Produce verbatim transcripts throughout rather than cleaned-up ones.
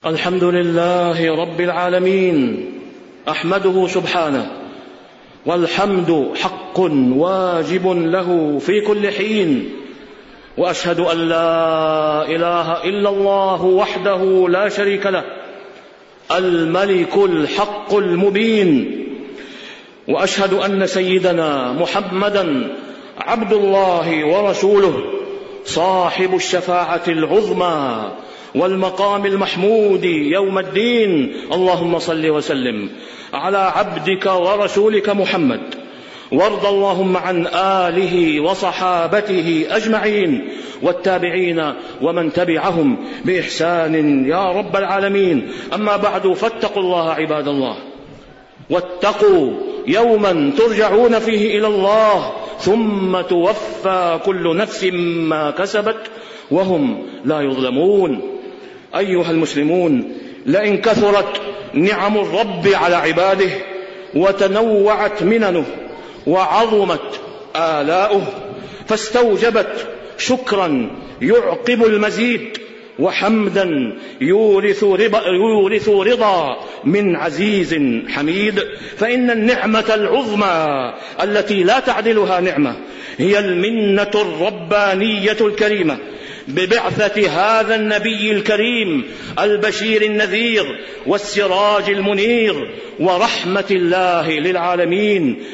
الحمد لله رب العالمين، أحمده سبحانه، والحمد حق واجب له في كل حين، وأشهد أن لا إله إلا الله وحده لا شريك له، الملك الحق المبين. وأشهد أن سيدنا محمدا عبد الله ورسوله، صاحب الشفاعة العظمى والمقام المحمود يوم الدين. اللهم صل وسلم على عبدك ورسولك محمد، وارض اللهم عن آله وصحابته أجمعين، والتابعين ومن تبعهم بإحسان يا رب العالمين. أما بعد، فاتقوا الله عباد الله، واتقوا يوما ترجعون فيه إلى الله، ثم توفى كل نفس ما كسبت وهم لا يظلمون. أيها المسلمون، لئن كثرت نعم الرب على عباده، وتنوعت مننه، وعظمت آلاؤه، فاستوجبت شكرا يعقب المزيد، وحمدا يورث رضا, يورث رضا من عزيز حميد. فإن النعمة العظمى التي لا تعدلها نعمة هي المنة الربانية الكريمة ببعثة هذا النبي الكريم البشير النذير والسراج المنير ورحمة الله للعالمين.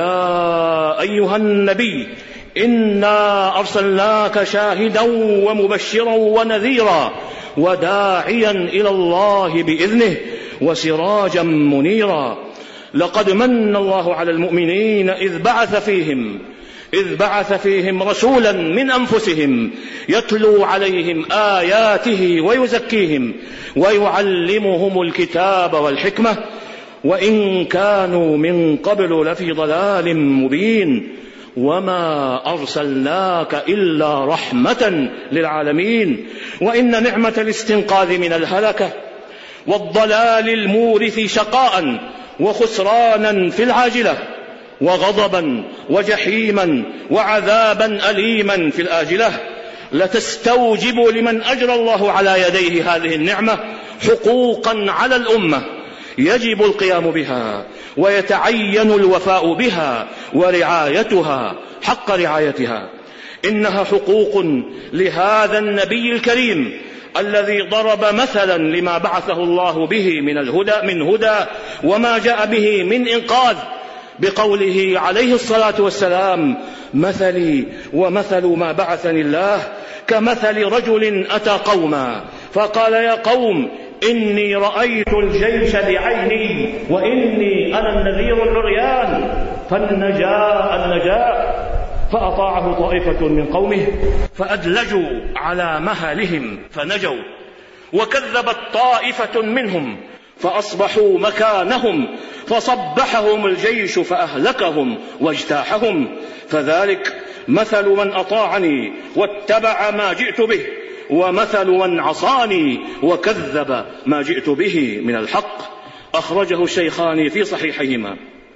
يا أيها النبي، إنا أرسلناك شاهدا ومبشرا ونذيرا وداعيا إلى الله بإذنه وسراجا منيرا. لقد من الله على المؤمنين إذ بعث فيهم إذ بعث فيهم رسولا من أنفسهم يتلو عليهم آياته ويزكيهم ويعلمهم الكتاب والحكمة، وإن كانوا من قبل لفي ضلال مبين. وما أرسلناك إلا رحمة للعالمين. وإن نعمة الاستنقاذ من الهلكة والضلال المورث شقاء وخسرانا في العاجلة، وغضبا وجحيما وعذابا أليما في الآجلة، لتستوجب لمن أجرى الله على يديه هذه النعمة حقوقا على الأمة يجب القيام بها، ويتعين الوفاء بها ورعايتها حق رعايتها. إنها حقوق لهذا النبي الكريم الذي ضرب مثلا لما بعثه الله به من الهدى من هدى وما جاء به من إنقاذ، بقوله عليه الصلاة والسلام: مثلي ومثل ما بعثني الله كمثل رجل أتى قوما فقال: يا قوم، إني رأيت الجيش بعيني، وإني أنا النذير العريان، فالنجاء النجاء. فأطاعه طائفة من قومه فأدلجوا على مهلهم فنجوا، وكذبت طائفة منهم فأصبحوا مكانهم فصبحهم الجيش فأهلكهم واجتاحهم. فذلك مثل من أطاعني واتبع ما جئت به، ومثل من عصاني وكذب ما جئت به من الحق. أخرجه الشيخان في صحيحيهما.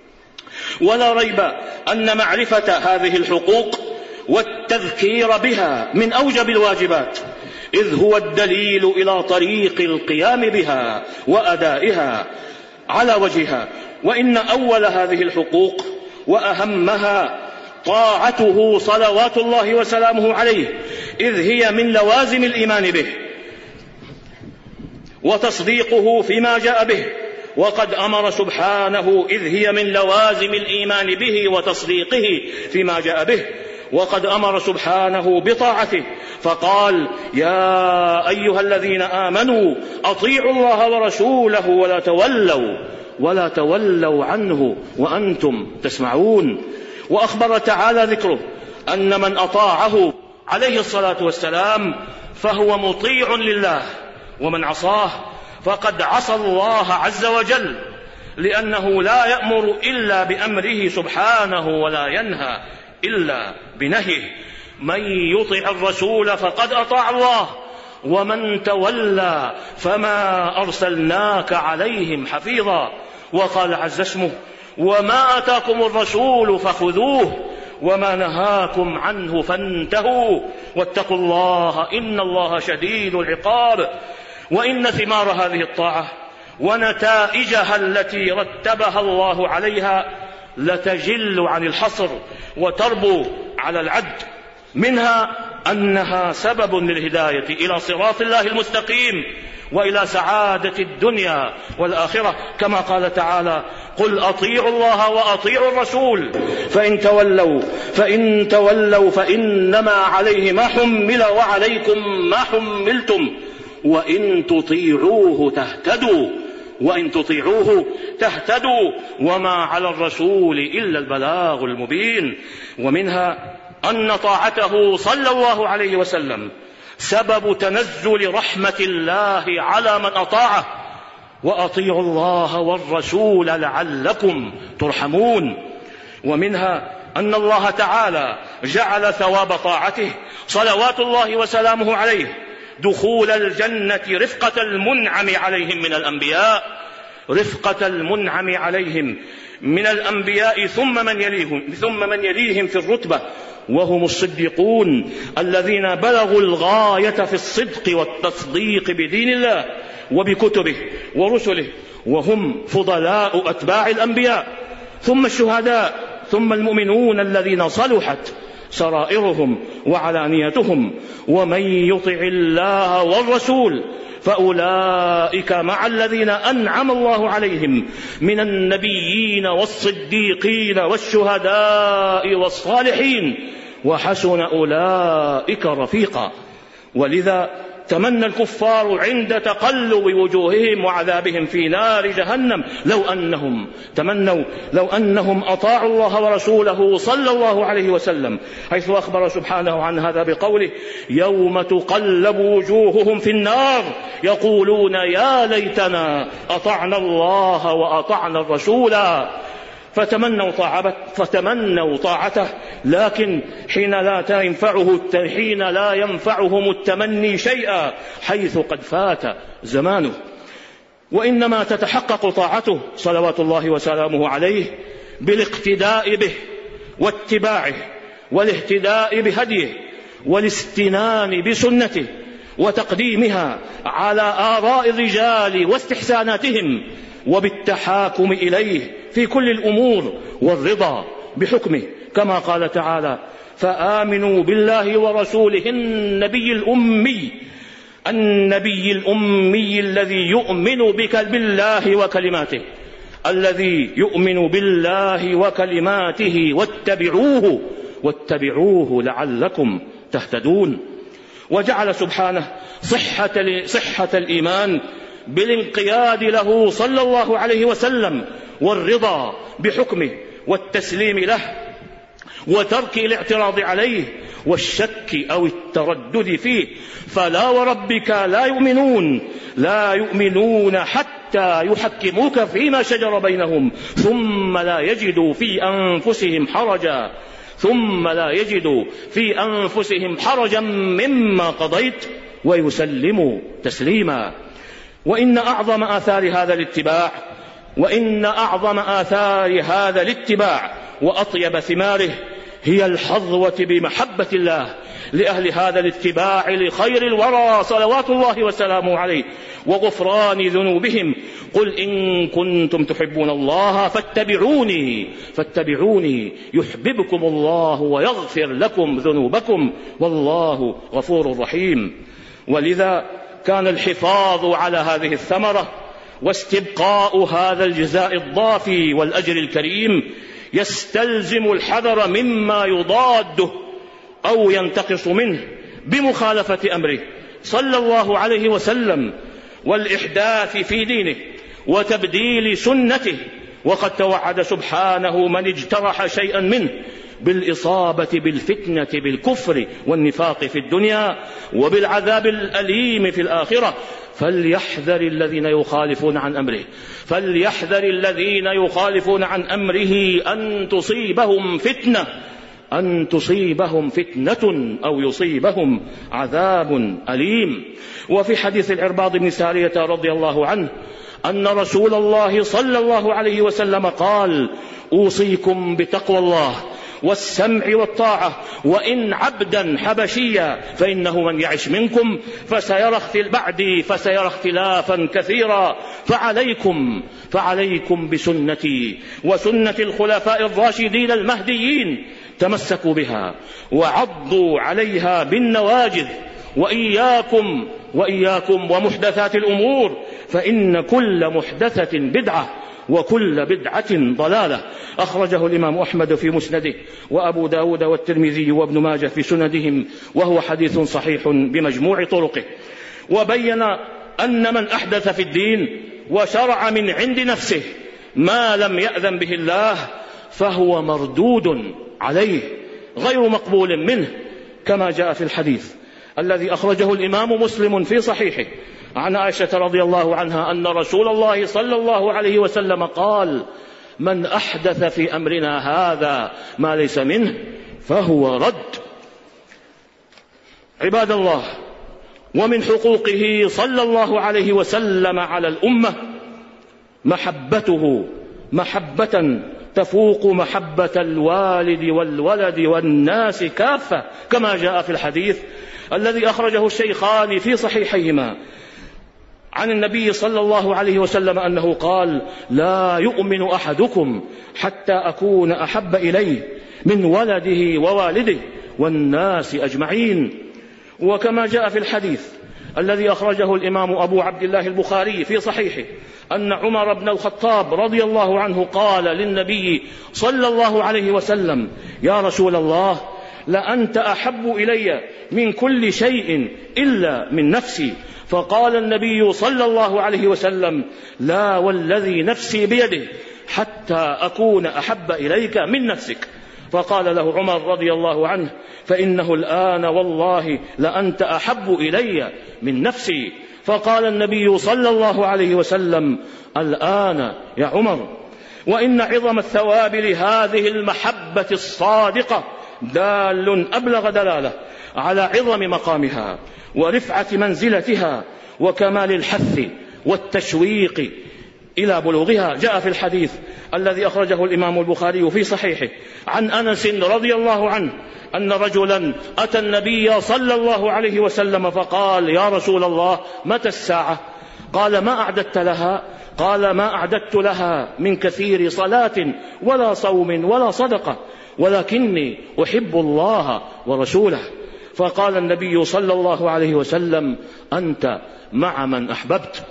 ولا ريب أن معرفة هذه الحقوق والتذكير بها من أوجب الواجبات، إذ هو الدليل إلى طريق القيام بها وأدائها على وجهها. وإن أول هذه الحقوق وأهمها طاعته صلوات الله وسلامه عليه، إذ هي من لوازم الإيمان به وتصديقه فيما جاء به. وقد أمر سبحانه، إذ هي من لوازم الإيمان به وتصديقه فيما جاء به، وقد أمر سبحانه بطاعته فقال: يا أيها الذين آمنوا أطيعوا الله ورسوله ولا تولوا ولا تولوا عنه وأنتم تسمعون. وأخبر تعالى ذكره أن من أطاعه عليه الصلاة والسلام فهو مطيع لله، ومن عصاه فقد عصى الله عز وجل، لأنه لا يأمر إلا بأمره سبحانه ولا ينهى إلا بنهيه. من يطع الرسول فقد أطاع الله، ومن تولى فما أرسلناك عليهم حفيظا. وقال عز اسمه: وما آتاكم الرسول فخذوه وما نهاكم عنه فانتهوا واتقوا الله إن الله شديد العقاب. وإن ثمار هذه الطاعة ونتائجها التي رتبها الله عليها لتجل عن الحصر وتربو على العد. منها أنها سبب للهداية إلى صراط الله المستقيم وإلى سعادة الدنيا والآخرة، كما قال تعالى: قل أطيعوا الله وأطيعوا الرسول فإن تولوا فإن تولوا فإنما عليه ما حمل وعليكم ما حملتم وإن تطيعوه تهتدوا وإن تطيعوه تهتدوا وما على الرسول إلا البلاغ المبين. ومنها أن طاعته صلى الله عليه وسلم سبب تنزل رحمة الله على من أطاعه، وأطيعوا الله والرسول لعلكم ترحمون. ومنها أن الله تعالى جعل ثواب طاعته صلوات الله وسلامه عليه دخول الجنة رفقة المنعم عليهم من الأنبياء رفقة المنعم عليهم من الأنبياء ثم من يليهم ثم من يليهم في الرتبة، وهم الصديقون الذين بلغوا الغاية في الصدق والتصديق بدين الله وبكتبه ورسله، وهم فضلاء أتباع الأنبياء، ثم الشهداء، ثم المؤمنون الذين صلحت سرائرهم وعلانيتهم. ومن يطع الله والرسول فأولئك مع الذين أنعم الله عليهم من النبيين والصديقين والشهداء والصالحين وحسن أولئك رفيقا. ولذا تمنى الكفار عند تقلب وجوههم وعذابهم في نار جهنم لو أنهم تمنوا لو أنهم أطاعوا الله ورسوله صلى الله عليه وسلم، حيث أخبر سبحانه عن هذا بقوله: يوم تقلب وجوههم في النار يقولون يا ليتنا أطعنا الله وأطعنا الرسول. فتمنوا طاعته, فتمنوا طاعته لكن حين لا ينفعه حين لا ينفعهم التمني شيئا، حيث قد فات زمانه. وإنما تتحقق طاعته صلوات الله وسلامه عليه بالاقتداء به واتباعه والاهتداء بهديه والاستنان بسنته وتقديمها على آراء الرجال واستحساناتهم، وبالتحاكم إليه في كل الأمور والرضا بحكمه، كما قال تعالى: فآمنوا بالله ورسوله النبي الأمي النبي الأمي الذي يؤمن بك بالله وكلماته الذي يؤمن بالله وكلماته واتبعوه واتبعوه لعلكم تهتدون. وجعل سبحانه صحة, صحة الإيمان بالانقياد له صلى الله عليه وسلم والرضا بحكمه والتسليم له وترك الاعتراض عليه والشك أو التردد فيه. فلا وربك لا يؤمنون لا يؤمنون حتى يحكموك فيما شجر بينهم ثم لا يجدوا في أنفسهم حرجا ثم لا يجدوا في أنفسهم حرجا مما قضيت ويسلموا تسليما. وإن أعظم آثار هذا الاتباع وإن أعظم آثار هذا الاتباع وأطيب ثماره هي الحظوة بمحبة الله لأهل هذا الاتباع لخير الورى صلوات الله وسلامه عليه وغفران ذنوبهم. قل إن كنتم تحبون الله فاتبعوني فاتبعوني يحببكم الله ويغفر لكم ذنوبكم والله غفور رحيم. ولذا كان الحفاظ على هذه الثمرة واستبقاء هذا الجزاء الضافي والأجر الكريم يستلزم الحذر مما يضاده أو ينتقص منه بمخالفة أمره صلى الله عليه وسلم والإحداث في دينه وتبديل سنته. وقد توعد سبحانه من اجترح شيئا منه بالإصابة بالفتنة بالكفر والنفاق في الدنيا وبالعذاب الأليم في الآخرة. فليحذر الذين يخالفون عن أمره فليحذر الذين يخالفون عن أمره أن تصيبهم فتنة أن تصيبهم فتنة أو يصيبهم عذاب أليم. وفي حديث العرباض بن سارية رضي الله عنه أن رسول الله صلى الله عليه وسلم قال: أوصيكم بتقوى الله والسمع والطاعة، وإن عبدا حبشيا، فإنه من يعش منكم فسيرى بعدي فسيرى اختلافا كثيرا، فعليكم فعليكم بسنتي وسنة الخلفاء الراشدين المهديين، تمسكوا بها وعضوا عليها بالنواجذ، وإياكم وإياكم ومحدثات الأمور، فإن كل محدثة بدعة وكل بدعة ضلالة. أخرجه الإمام أحمد في مسنده، وأبو داود والترمذي وابن ماجه في سندهم، وهو حديث صحيح بمجموع طرقه. وبين أن من أحدث في الدين وشرع من عند نفسه ما لم يأذن به الله فهو مردود عليه غير مقبول منه، كما جاء في الحديث الذي أخرجه الإمام مسلم في صحيحه عن عائشة رضي الله عنها أن رسول الله صلى الله عليه وسلم قال: من أحدث في أمرنا هذا ما ليس منه فهو رد. عباد الله، ومن حقوقه صلى الله عليه وسلم على الأمة محبته محبة تفوق محبة الوالد والولد والناس كافة، كما جاء في الحديث الذي أخرجه الشيخان في صحيحيهما عن النبي صلى الله عليه وسلم أنه قال: لا يؤمن أحدكم حتى أكون أحب إليه من ولده ووالده والناس أجمعين. وكما جاء في الحديث الذي أخرجه الإمام أبو عبد الله البخاري في صحيحه أن عمر بن الخطاب رضي الله عنه قال للنبي صلى الله عليه وسلم: يا رسول الله، لأنت أحب إلي من كل شيء إلا من نفسي. فقال النبي صلى الله عليه وسلم: لا والذي نفسي بيده حتى أكون أحب إليك من نفسك. فقال له عمر رضي الله عنه: فإنه الآن والله لأنت أحب إلي من نفسي. فقال النبي صلى الله عليه وسلم: الآن يا عمر. وإن عظم الثواب لهذه المحبة الصادقة دال أبلغ دلالة على عظم مقامها ورفعة منزلتها وكمال الحث والتشويق إلى بلوغها. جاء في الحديث الذي أخرجه الإمام البخاري في صحيحه عن أنس رضي الله عنه أن رجلا أتى النبي صلى الله عليه وسلم فقال: يا رسول الله، متى الساعة؟ قال: ما أعددت لها؟ قال: ما أعددت لها من كثير صلاة ولا صوم ولا صدقة، ولكني أحب الله ورسوله. فقال النبي صلى الله عليه وسلم: أنت مع من أحببت.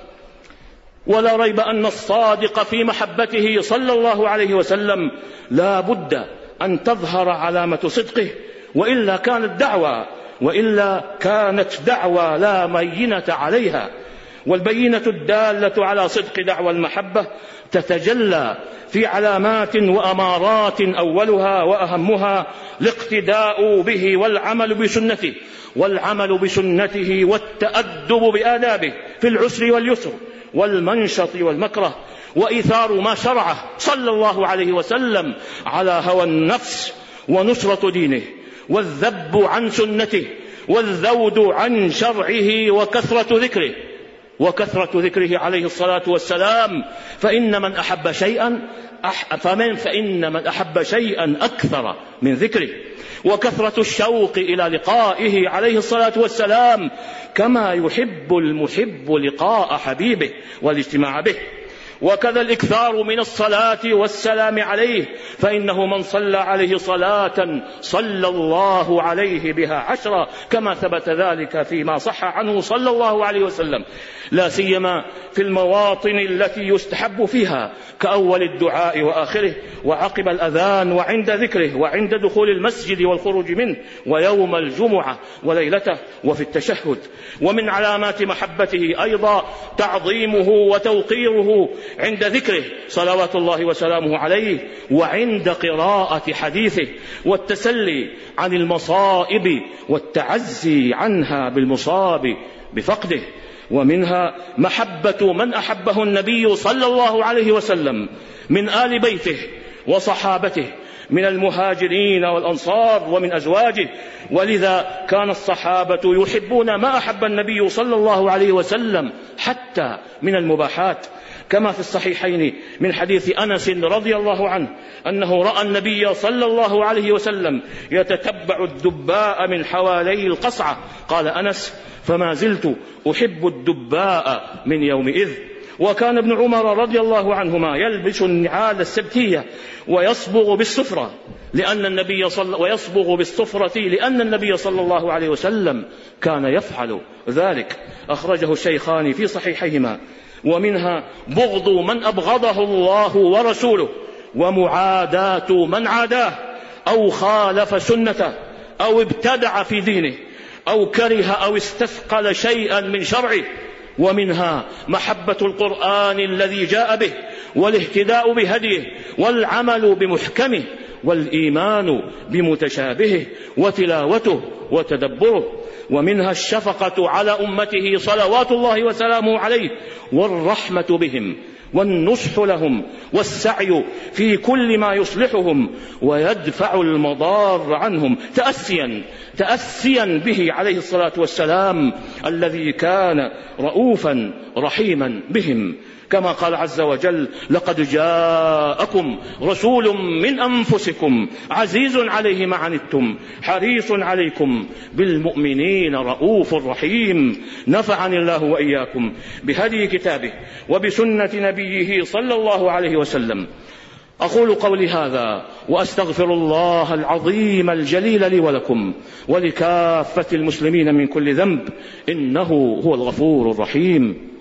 ولا ريب أن الصادق في محبته صلى الله عليه وسلم لا بد أن تظهر علامة صدقه، وإلا كانت دعوى وإلا كانت دعوى لا بينة عليها. والبينة الدالة على صدق دعوى المحبة تتجلى في علامات وأمارات، أولها وأهمها الاقتداء به والعمل بسنته والعمل بسنته والتأدب بآدابه في العسر واليسر والمنشط والمكره، وإيثار ما شرعه صلى الله عليه وسلم على هوى النفس ونصرة دينه، والذب عن سنته والذود عن شرعه وكثرة ذكره وكثرة ذكره عليه الصلاة والسلام. فإن من أحب شيئا أح... فمن فإن من أحب شيئا أكثر من ذكره، وكثرة الشوق إلى لقائه عليه الصلاة والسلام كما يحب المحب لقاء حبيبه والاجتماع به. وكذا الإكثار من الصلاة والسلام عليه، فإنه من صلى عليه صلاة صلى الله عليه بها عشرا، كما ثبت ذلك فيما صح عنه صلى الله عليه وسلم، لا سيما في المواطن التي يستحب فيها كأول الدعاء وآخره، وعقب الأذان، وعند ذكره، وعند دخول المسجد والخروج منه، ويوم الجمعة وليلته، وفي التشهد. ومن علامات محبته أيضا تعظيمه وتوقيره عند ذكره صلوات الله وسلامه عليه، وعند قراءة حديثه، والتسلي عن المصائب والتعزي عنها بالمصاب بفقده. ومنها محبة من أحبه النبي صلى الله عليه وسلم من آل بيته وصحابته من المهاجرين والأنصار ومن أزواجه، ولذا كان الصحابة يحبون ما أحب النبي صلى الله عليه وسلم حتى من المباحات، كما في الصحيحين من حديث أنس رضي الله عنه أنه رأى النبي صلى الله عليه وسلم يتتبع الدباء من حوالي القصعة. قال أنس: فما زلت أحب الدباء من يومئذ. وكان ابن عمر رضي الله عنهما يلبس النعال السبتية ويصبغ بالصفرة لأن النبي صلى ويصبغ بالصفرة لأن النبي صلى الله عليه وسلم كان يفعل ذلك. أخرجه الشيخان في صحيحيهما. ومنها بغض من أبغضه الله ورسوله، ومعاداة من عاداه أو خالف سنته أو ابتدع في دينه أو كره أو استثقل شيئا من شرعه. ومنها محبة القرآن الذي جاء به والاهتداء بهديه والعمل بمحكمه والإيمان بمتشابهه وتلاوته وتدبره. ومنها الشفقة على أمته صلوات الله وسلامه عليه والرحمة بهم والنصح لهم والسعي في كل ما يصلحهم ويدفع المضار عنهم، تأسيا تأسيا به عليه الصلاة والسلام الذي كان رؤوفا رحيما بهم، كما قال عز وجل: لقد جاءكم رسول من أنفسكم عزيز عليه ما عنتم حريص عليكم بالمؤمنين رؤوف رحيم. نفعني الله وإياكم بهدي كتابه وبسنة نبيه صلى الله عليه وسلم. أقول قولي هذا وأستغفر الله العظيم الجليل لي ولكم ولكافة المسلمين من كل ذنب، إنه هو الغفور الرحيم.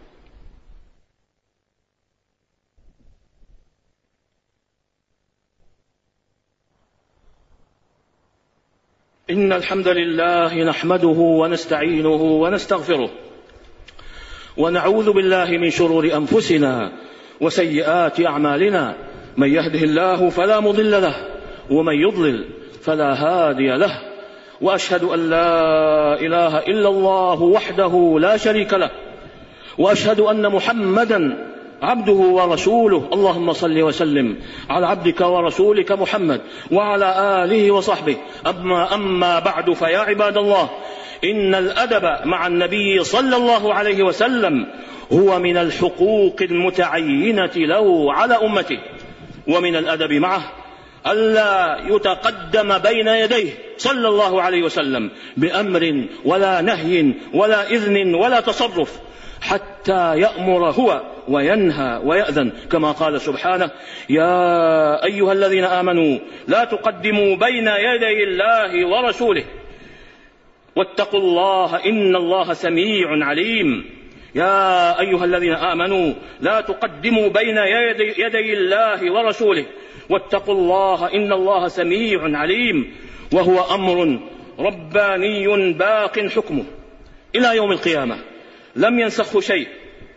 إن الحمد لله نحمده ونستعينه ونستغفره ونعوذ بالله من شرور أنفسنا وسيئات أعمالنا، من يهده الله فلا مضل له ومن يضلل فلا هادي له، وأشهد أن لا إله إلا الله وحده لا شريك له، وأشهد أن محمدا عبده ورسوله. اللهم صل وسلم على عبدك ورسولك محمد وعلى آله وصحبه. أما, أما بعد، فيا عباد الله، إن الأدب مع النبي صلى الله عليه وسلم هو من الحقوق المتعينة له على أمته، ومن الأدب معه ألا يتقدم بين يديه صلى الله عليه وسلم بأمر ولا نهي ولا إذن ولا تصرف حتى يأمر هو وينهى ويأذن، كما قال سبحانه: يا أيها الذين آمنوا لا تقدموا بين يدي الله ورسوله واتقوا الله إن الله سميع عليم. يا أيها الذين آمنوا لا تقدموا بين يدي, يدي الله ورسوله واتقوا الله إن الله سميع عليم. وهو أمر رباني باق حكمه إلى يوم القيامة لم ينسخه شيء،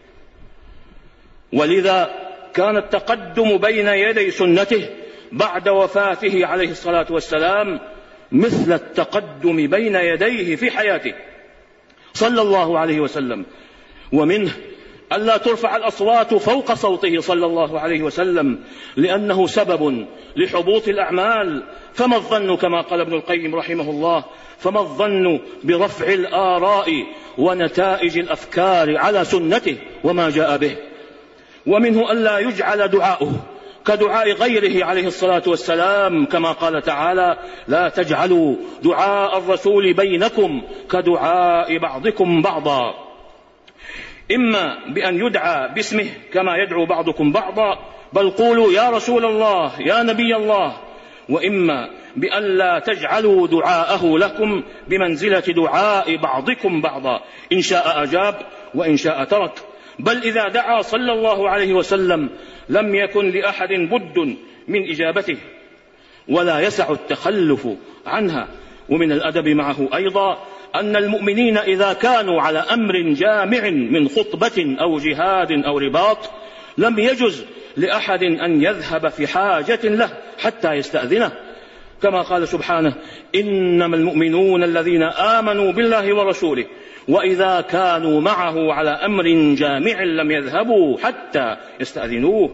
ولذا كان التقدم بين يدي سنته بعد وفاته عليه الصلاة والسلام مثل التقدم بين يديه في حياته صلى الله عليه وسلم. ومنه ألا ترفع الأصوات فوق صوته صلى الله عليه وسلم لأنه سبب لحبوط الأعمال. فما الظن، كما قال ابن القيم رحمه الله، فما الظن برفع الآراء ونتائج الأفكار على سنته وما جاء به. ومنه ألا يجعل دعاؤه كدعاء غيره عليه الصلاة والسلام، كما قال تعالى: لا تجعلوا دعاء الرسول بينكم كدعاء بعضكم بعضا، إما بأن يدعى باسمه كما يدعو بعضكم بعضا، بل قولوا يا رسول الله يا نبي الله، وإما بأن لا تجعلوا دعاءه لكم بمنزلة دعاء بعضكم بعضا، إن شاء أجاب وإن شاء ترك. بل إذا دعا صلى الله عليه وسلم لم يكن لأحد بد من إجابته ولا يسع التخلف عنها. ومن الأدب معه أيضا أن المؤمنين إذا كانوا على أمر جامع من خطبة أو جهاد أو رباط لم يجز لأحد أن يذهب في حاجة له حتى يستأذنه، كما قال سبحانه: إنما المؤمنون الذين آمنوا بالله ورسوله وإذا كانوا معه على أمر جامع لم يذهبوا حتى يستأذنوه.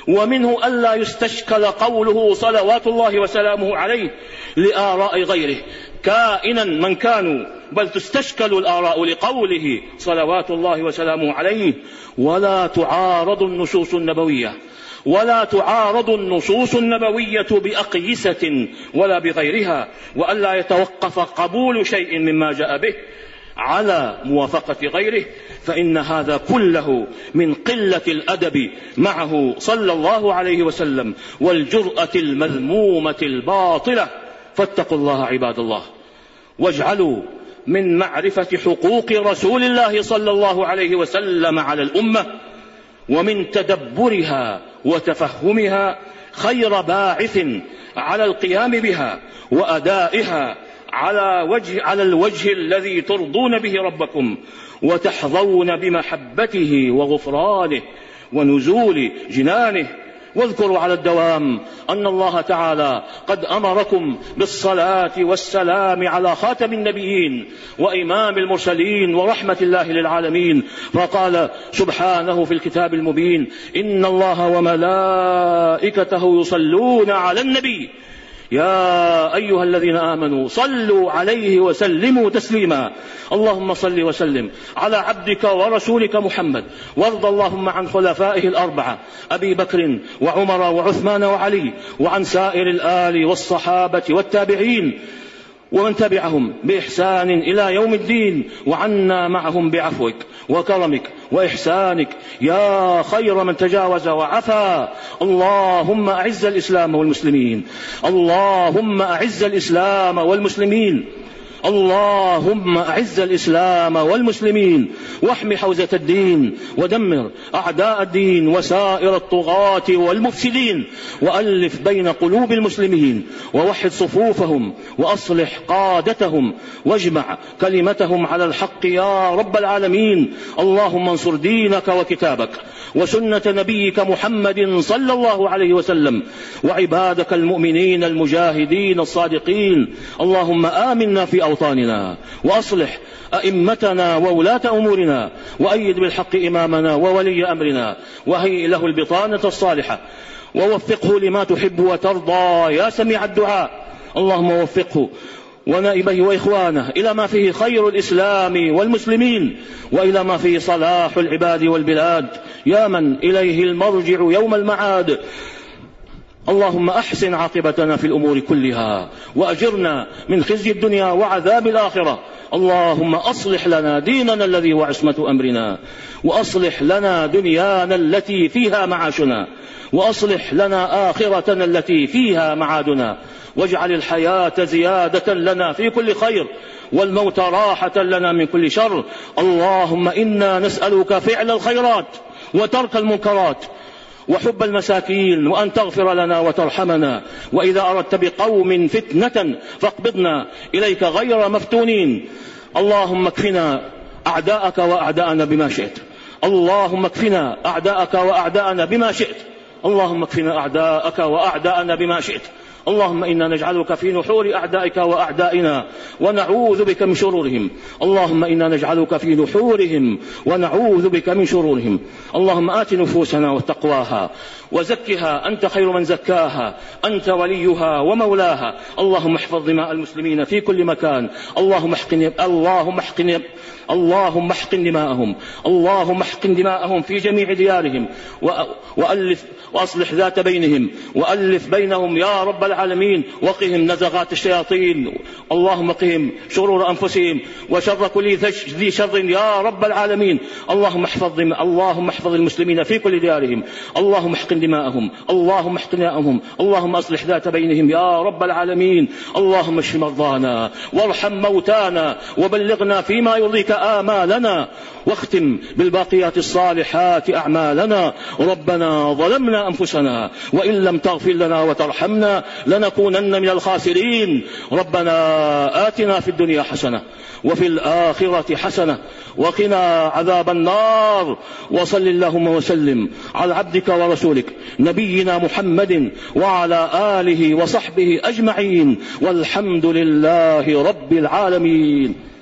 ومنه ألا يستشكل قوله صلوات الله وسلامه عليه لآراء غيره كائنا من كانوا، بل تستشكل الآراء لقوله صلوات الله وسلامه عليه. ولا تعارض النصوص النبوية ولا تعارض النصوص النبوية بأقيسة ولا بغيرها، وألا يتوقف قبول شيء مما جاء به على موافقة غيره، فإن هذا كله من قلة الأدب معه صلى الله عليه وسلم والجرأة المذمومة الباطلة. فاتقوا الله عباد الله، واجعلوا من معرفة حقوق رسول الله صلى الله عليه وسلم على الأمة ومن تدبرها وتفهمها خير باعث على القيام بها وأدائها على وجه على الوجه الذي ترضون به ربكم وتحظون بمحبته وغفرانه ونزول جنانه. واذكروا على الدوام أن الله تعالى قد أمركم بالصلاة والسلام على خاتم النبيين وإمام المرسلين ورحمة الله للعالمين، فقال سبحانه في الكتاب المبين: إن الله وملائكته يصلون على النبي يا أيها الذين آمنوا صلوا عليه وسلموا تسليما. اللهم صل وسلم على عبدك ورسولك محمد، وارض اللهم عن خلفائه الأربعة أبي بكر وعمر وعثمان وعلي، وعن سائر الآل والصحابة والتابعين ومن تبعهم بإحسان إلى يوم الدين، وعنا معهم بعفوك وكرمك وإحسانك يا خير من تجاوز وعفا. اللهم أعز الإسلام والمسلمين، اللهم أعز الإسلام والمسلمين، اللهم أعز الإسلام والمسلمين، واحم حوزة الدين، ودمر أعداء الدين وسائر الطغاة والمفسدين، وألف بين قلوب المسلمين، ووحد صفوفهم، وأصلح قادتهم، واجمع كلمتهم على الحق يا رب العالمين. اللهم انصر دينك وكتابك وسنة نبيك محمد صلى الله عليه وسلم وعبادك المؤمنين المجاهدين الصادقين. اللهم آمنا في أوطاننا، وأصلح أئمتنا وولاة أمورنا، وأيد بالحق إمامنا وولي أمرنا، وهيئ له البطانة الصالحة، ووفقه لما تحب وترضى يا سميع الدعاء. اللهم وفقه ونائبه وإخوانه إلى ما فيه خير الإسلام والمسلمين، وإلى ما فيه صلاح العباد والبلاد، يا من إليه المرجع يوم المعاد. اللهم أحسن عاقبتنا في الأمور كلها، وأجرنا من خزي الدنيا وعذاب الآخرة. اللهم أصلح لنا ديننا الذي هو عصمة أمرنا، وأصلح لنا دنيانا التي فيها معاشنا، وأصلح لنا آخرتنا التي فيها معادنا، واجعل الحياة زيادة لنا في كل خير، والموت راحة لنا من كل شر. اللهم إنا نسألك فعل الخيرات وترك المنكرات وحب المساكين، وأن تغفر لنا وترحمنا، وإذا أردت بقوم فتنة فاقبضنا إليك غير مفتونين. اللهم اكفنا أعداءك وأعداءنا بما شئت، اللهم اكفنا أعداءك وأعداءنا بما شئت، اللهم اكفنا أعداءك وأعداءنا بما شئت. اللهم إنا نجعلك في نحور أعدائك وأعدائنا ونعوذ بك من شرورهم. اللهم إنا نجعلك في نحورهم ونعوذ بك من شرورهم. اللهم آت نفوسنا وتقواها وزكها، أنت خير من زكاها، أنت وليها ومولاها. اللهم احفظ دماء المسلمين في كل مكان، اللهم احقن اللهم احقن اللهم احقن دماءهم، اللهم احقن دماءهم في جميع ديارهم، وألف وأصلح ذات بينهم، وألف بينهم يا رب العالمين، وقهم نزغات الشياطين. اللهم قهم شرور أنفسهم وشر كل ذي شر يا رب العالمين. اللهم احفظ اللهم احفظ المسلمين في كل ديارهم، اللهم احقن دماءهم، اللهم احقن دماءهم، اللهم أصلح ذات بينهم يا رب العالمين. اللهم اشف مرضانا وارحم موتانا، وبلغنا فيما يرضيك آمالنا، واختم بالباقيات الصالحات أعمالنا. ربنا ظلمنا أنفسنا، وإن لم تغفر لنا وترحمنا لنكونن من الخاسرين. ربنا آتنا في الدنيا حسنة وفي الآخرة حسنة وقنا عذاب النار. وصل اللهم وسلم على عبدك ورسولك نبينا محمد وعلى آله وصحبه أجمعين، والحمد لله رب العالمين.